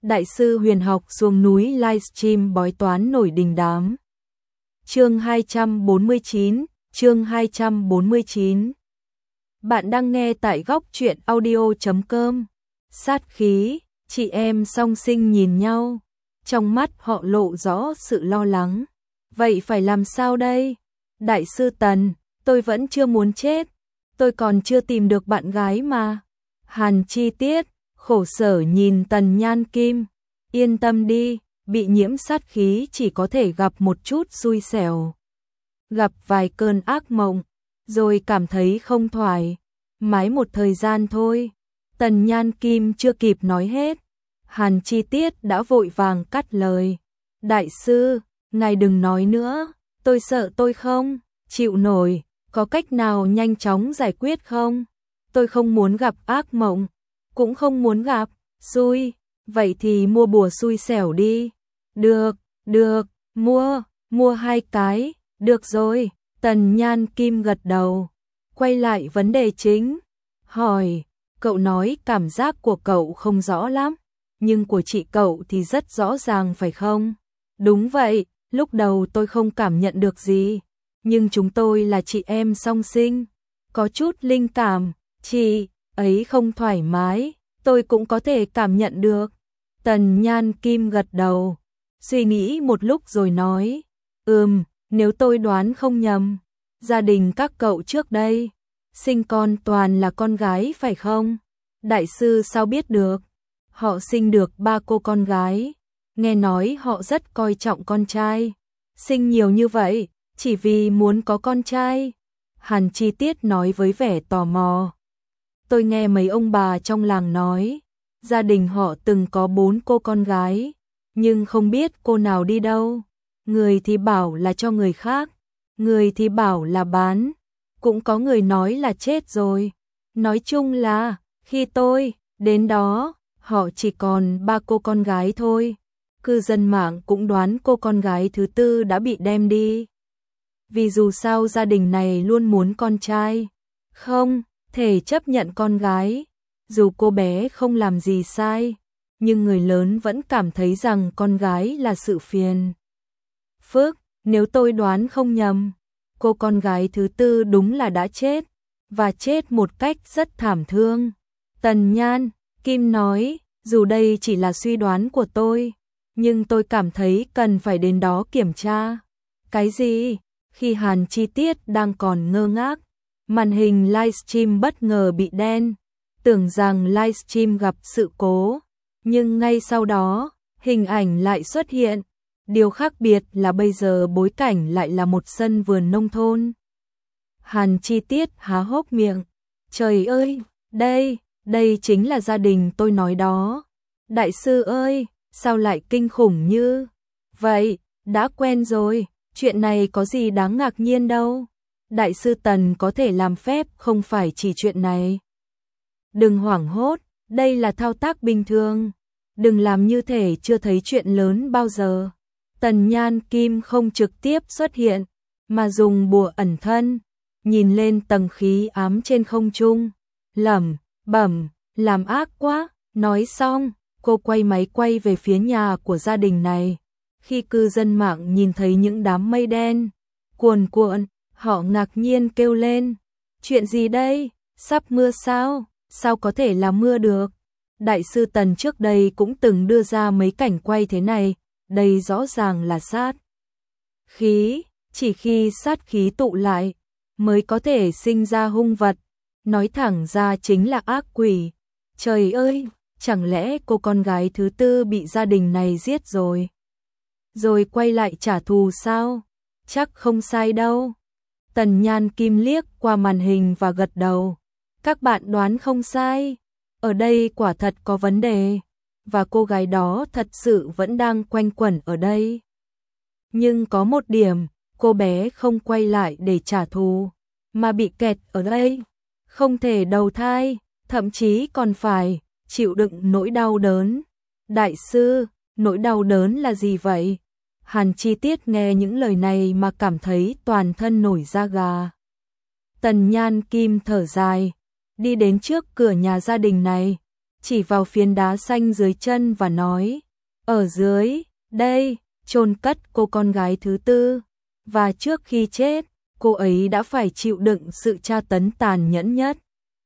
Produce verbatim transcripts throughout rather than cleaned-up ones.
Đại sư huyền học xuống núi livestream bói toán nổi đình đám. Chương hai trăm bốn mươi chín, chương hai trăm bốn mươi chín. Bạn đang nghe tại góc truyện audio chấm com. Sát khí, chị em song sinh nhìn nhau, trong mắt họ lộ rõ sự lo lắng. Vậy phải làm sao đây? Đại sư Tần, tôi vẫn chưa muốn chết, tôi còn chưa tìm được bạn gái mà. Hàn Chi Tiết khổ sở nhìn Tần Nhan Kim, yên tâm đi, bị nhiễm sát khí chỉ có thể gặp một chút xui xẻo. Gặp vài cơn ác mộng, rồi cảm thấy không thoải mái một thời gian thôi. Tần Nhan Kim chưa kịp nói hết, Hàn Chi Tiết đã vội vàng cắt lời. Đại sư, ngài đừng nói nữa, tôi sợ tôi không chịu nổi, có cách nào nhanh chóng giải quyết không? Tôi không muốn gặp ác mộng, cũng không muốn gặp xui, vậy thì mua bùa xui xẻo đi. Được, được, mua, mua hai cái, được rồi. Tần Nhan Kim gật đầu, quay lại vấn đề chính, hỏi, cậu nói cảm giác của cậu không rõ lắm, nhưng của chị cậu thì rất rõ ràng phải không? Đúng vậy, lúc đầu tôi không cảm nhận được gì, nhưng chúng tôi là chị em song sinh, có chút linh cảm, chị ấy không thoải mái, tôi cũng có thể cảm nhận được. Tần Nhan Kim gật đầu, suy nghĩ một lúc rồi nói, ừm, nếu tôi đoán không nhầm, gia đình các cậu trước đây sinh con toàn là con gái phải không? Đại sư sao biết được? Họ sinh được ba cô con gái, nghe nói họ rất coi trọng con trai, sinh nhiều như vậy chỉ vì muốn có con trai. Hàn Chi Tiết nói với vẻ tò mò. Tôi nghe mấy ông bà trong làng nói, gia đình họ từng có bốn cô con gái, nhưng không biết cô nào đi đâu. Người thì bảo là cho người khác, người thì bảo là bán, cũng có người nói là chết rồi. Nói chung là, khi tôi đến đó, họ chỉ còn ba cô con gái thôi. Cư dân mạng cũng đoán cô con gái thứ tư đã bị đem đi. Vì dù sao gia đình này luôn muốn con trai, không thể chấp nhận con gái. Dù cô bé không làm gì sai, nhưng người lớn vẫn cảm thấy rằng con gái là sự phiền phức. Nếu tôi đoán không nhầm, cô con gái thứ tư đúng là đã chết, và chết một cách rất thảm thương. Tần Nhan Kim nói, dù đây chỉ là suy đoán của tôi, nhưng tôi cảm thấy cần phải đến đó kiểm tra. Cái gì? Khi Hàn Chi Tiết đang còn ngơ ngác, màn hình livestream bất ngờ bị đen, tưởng rằng livestream gặp sự cố, nhưng ngay sau đó, hình ảnh lại xuất hiện. Điều khác biệt là bây giờ bối cảnh lại là một sân vườn nông thôn. Hàn Chi Tiết há hốc miệng, trời ơi, đây, đây chính là gia đình tôi nói đó. Đại sư ơi, sao lại kinh khủng như vậy? Đã quen rồi, chuyện này có gì đáng ngạc nhiên đâu. Đại sư Tần có thể làm phép không phải chỉ chuyện này. Đừng hoảng hốt, đây là thao tác bình thường. Đừng làm như thể chưa thấy chuyện lớn bao giờ. Tần Nhan Kim không trực tiếp xuất hiện, mà dùng bùa ẩn thân, nhìn lên tầng khí ám trên không trung, lẩm bẩm, làm ác quá. Nói xong, cô quay máy quay về phía nhà của gia đình này. Khi cư dân mạng nhìn thấy những đám mây đen cuồn cuộn, họ ngạc nhiên kêu lên, chuyện gì đây? Sắp mưa sao? Sao có thể là mưa được? Đại sư Tần trước đây cũng từng đưa ra mấy cảnh quay thế này, đây rõ ràng là sát khí, chỉ khi sát khí tụ lại mới có thể sinh ra hung vật, nói thẳng ra chính là ác quỷ. Trời ơi, chẳng lẽ cô con gái thứ tư bị gia đình này giết rồi? Rồi quay lại trả thù sao? Chắc không sai đâu. Tần Nhan Kim liếc qua màn hình và gật đầu. Các bạn đoán không sai, ở đây quả thật có vấn đề, và cô gái đó thật sự vẫn đang quanh quẩn ở đây. Nhưng có một điểm, cô bé không quay lại để trả thù, mà bị kẹt ở đây, không thể đầu thai, thậm chí còn phải chịu đựng nỗi đau đớn. Đại sư, nỗi đau đớn là gì vậy? Hàn Chi Tiết nghe những lời này mà cảm thấy toàn thân nổi da gà. Tần Nhan Kim thở dài, đi đến trước cửa nhà gia đình này, chỉ vào phiến đá xanh dưới chân và nói, ở dưới, đây, chôn cất cô con gái thứ tư, và trước khi chết, cô ấy đã phải chịu đựng sự tra tấn tàn nhẫn nhất.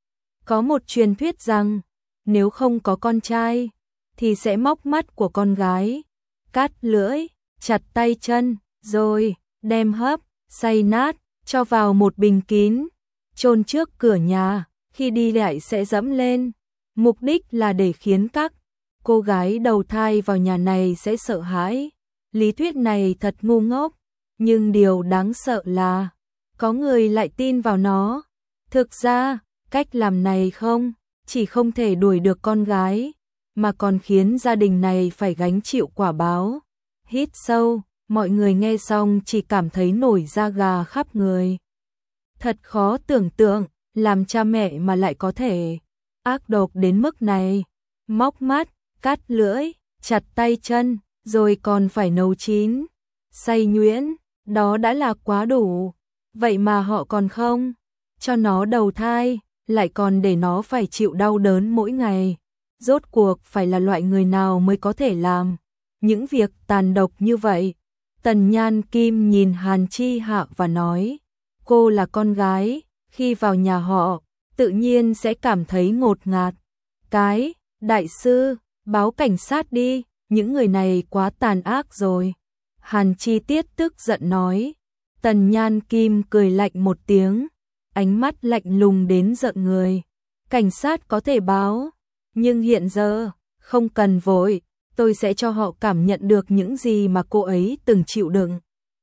Có một truyền thuyết rằng, nếu không có con trai, thì sẽ móc mắt của con gái, cắt lưỡi, chặt tay chân, rồi đem hấp, xay nát, cho vào một bình kín, chôn trước cửa nhà, khi đi lại sẽ dẫm lên. Mục đích là để khiến các cô gái đầu thai vào nhà này sẽ sợ hãi. Lý thuyết này thật ngu ngốc, nhưng điều đáng sợ là có người lại tin vào nó. Thực ra, cách làm này không chỉ không thể đuổi được con gái, mà còn khiến gia đình này phải gánh chịu quả báo. Hít sâu, mọi người nghe xong chỉ cảm thấy nổi da gà khắp người. Thật khó tưởng tượng, làm cha mẹ mà lại có thể ác độc đến mức này. Móc mắt, cắt lưỡi, chặt tay chân, rồi còn phải nấu chín, xay nhuyễn, đó đã là quá đủ. Vậy mà họ còn không cho nó đầu thai, lại còn để nó phải chịu đau đớn mỗi ngày. Rốt cuộc phải là loại người nào mới có thể làm những việc tàn độc như vậy? Tần Nhan Kim nhìn Hàn Chi Hạ và nói, cô là con gái, khi vào nhà họ, tự nhiên sẽ cảm thấy ngột ngạt. Cái, đại sư, báo cảnh sát đi, những người này quá tàn ác rồi. Hàn Chi Tiết tức giận nói. Tần Nhan Kim cười lạnh một tiếng, ánh mắt lạnh lùng đến giận người. Cảnh sát có thể báo, nhưng hiện giờ, không cần vội, tôi sẽ cho họ cảm nhận được những gì mà cô ấy từng chịu đựng.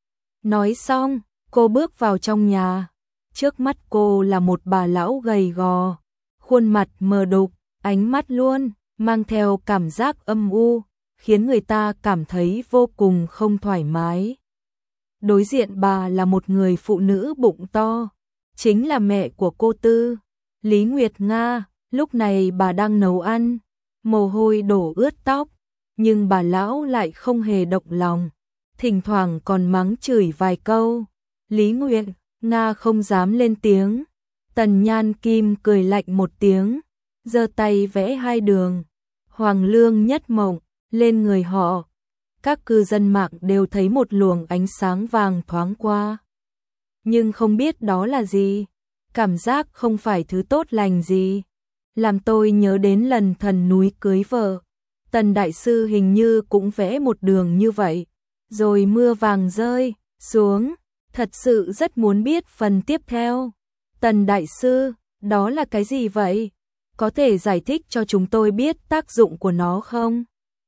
Nói xong, cô bước vào trong nhà. Trước mắt cô là một bà lão gầy gò, khuôn mặt mờ đục, ánh mắt luôn mang theo cảm giác âm u, khiến người ta cảm thấy vô cùng không thoải mái. Đối diện bà là một người phụ nữ bụng to, chính là mẹ của cô Tư, Lý Nguyệt Nga. Lúc này bà đang nấu ăn, mồ hôi đổ ướt tóc, nhưng bà lão lại không hề động lòng, thỉnh thoảng còn mắng chửi vài câu. Lý Nguyệt Nga không dám lên tiếng. Tần Nhan Kim cười lạnh một tiếng, giơ tay vẽ hai đường Hoàng Lương Nhất Mộng lên người họ. Các cư dân mạng đều thấy một luồng ánh sáng vàng thoáng qua, nhưng không biết đó là gì. Cảm giác không phải thứ tốt lành gì, làm tôi nhớ đến lần thần núi cưới vợ. Tần đại sư hình như cũng vẽ một đường như vậy, rồi mưa vàng rơi xuống. Thật sự rất muốn biết phần tiếp theo. Tần đại sư, đó là cái gì vậy? Có thể giải thích cho chúng tôi biết tác dụng của nó không?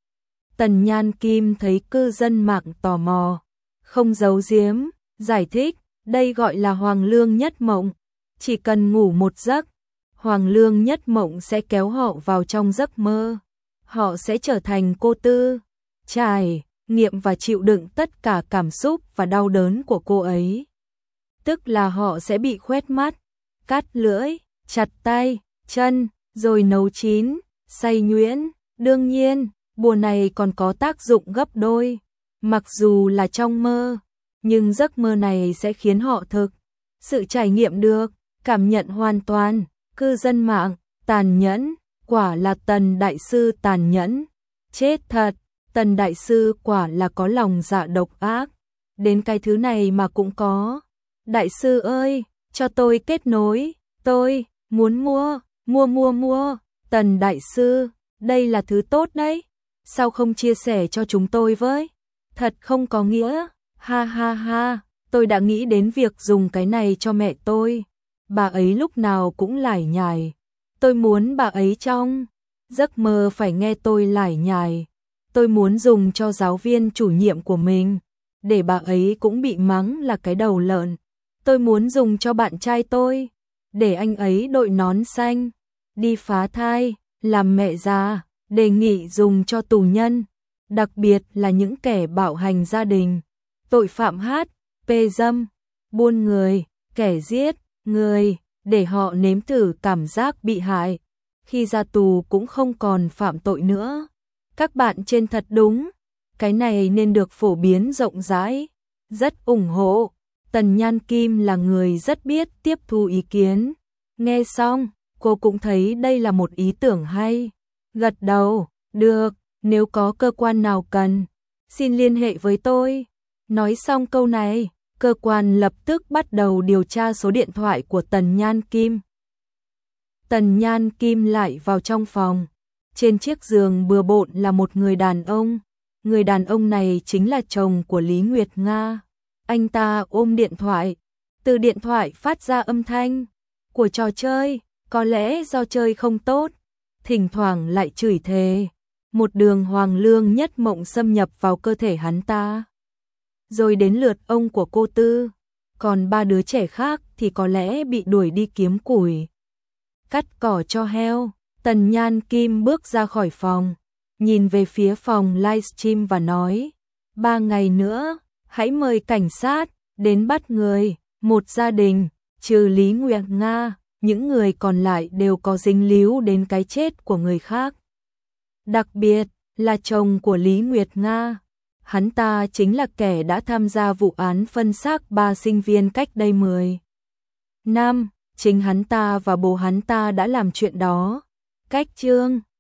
Tần Nhan Kim thấy cư dân mạng tò mò, không giấu giếm, giải thích, đây gọi là Hoàng Lương Nhất Mộng. Chỉ cần ngủ một giấc, Hoàng Lương Nhất Mộng sẽ kéo họ vào trong giấc mơ. Họ sẽ trở thành cô Tư, trải nghiệm và chịu đựng tất cả cảm xúc và đau đớn của cô ấy. Tức là họ sẽ bị khoét mắt, cắt lưỡi, chặt tay, chân, rồi nấu chín, xay nhuyễn. Đương nhiên, bùa này còn có tác dụng gấp đôi. Mặc dù là trong mơ, nhưng giấc mơ này sẽ khiến họ thực sự trải nghiệm được, cảm nhận hoàn toàn. Cư dân mạng, tàn nhẫn, quả là Tần đại sư tàn nhẫn. Chết thật, Tần đại sư quả là có lòng dạ độc ác. Đến cái thứ này mà cũng có. Đại sư ơi, cho tôi kết nối, tôi muốn mua, mua mua mua. Tần đại sư, đây là thứ tốt đấy, sao không chia sẻ cho chúng tôi với? Thật không có nghĩa, ha ha ha, tôi đã nghĩ đến việc dùng cái này cho mẹ tôi. Bà ấy lúc nào cũng lải nhải, tôi muốn bà ấy trong giấc mơ phải nghe tôi lải nhải. Tôi muốn dùng cho giáo viên chủ nhiệm của mình, để bà ấy cũng bị mắng là cái đầu lợn. Tôi muốn dùng cho bạn trai tôi, để anh ấy đội nón xanh, đi phá thai, làm mẹ già. Đề nghị dùng cho tù nhân, đặc biệt là những kẻ bạo hành gia đình, tội phạm hát pê dâm, buôn người, kẻ giết người, để họ nếm thử cảm giác bị hại. Khi ra tù cũng không còn phạm tội nữa. Các bạn trên thật đúng, cái này nên được phổ biến rộng rãi. Rất ủng hộ. Tần Nhan Kim là người rất biết tiếp thu ý kiến. Nghe xong, cô cũng thấy đây là một ý tưởng hay. Gật đầu, được, nếu có cơ quan nào cần, xin liên hệ với tôi. Nói xong câu này, cơ quan lập tức bắt đầu điều tra số điện thoại của Tần Nhan Kim. Tần Nhan Kim lại vào trong phòng. Trên chiếc giường bừa bộn là một người đàn ông. Người đàn ông này chính là chồng của Lý Nguyệt Nga. Anh ta ôm điện thoại. Từ điện thoại phát ra âm thanh của trò chơi, có lẽ do chơi không tốt, thỉnh thoảng lại chửi thề. Một đường hoàng lương nhất mộng xâm nhập vào cơ thể hắn ta. Rồi đến lượt ông của cô Tư, còn ba đứa trẻ khác thì có lẽ bị đuổi đi kiếm củi, cắt cỏ cho heo. Tần Nhan Kim bước ra khỏi phòng, nhìn về phía phòng livestream và nói, ba ngày nữa, hãy mời cảnh sát đến bắt người, một gia đình, trừ Lý Nguyệt Nga, những người còn lại đều có dính líu đến cái chết của người khác. Đặc biệt là chồng của Lý Nguyệt Nga. Hắn ta chính là kẻ đã tham gia vụ án phân xác ba sinh viên cách đây mười năm. Chính hắn ta và bố hắn ta đã làm chuyện đó. Cách chương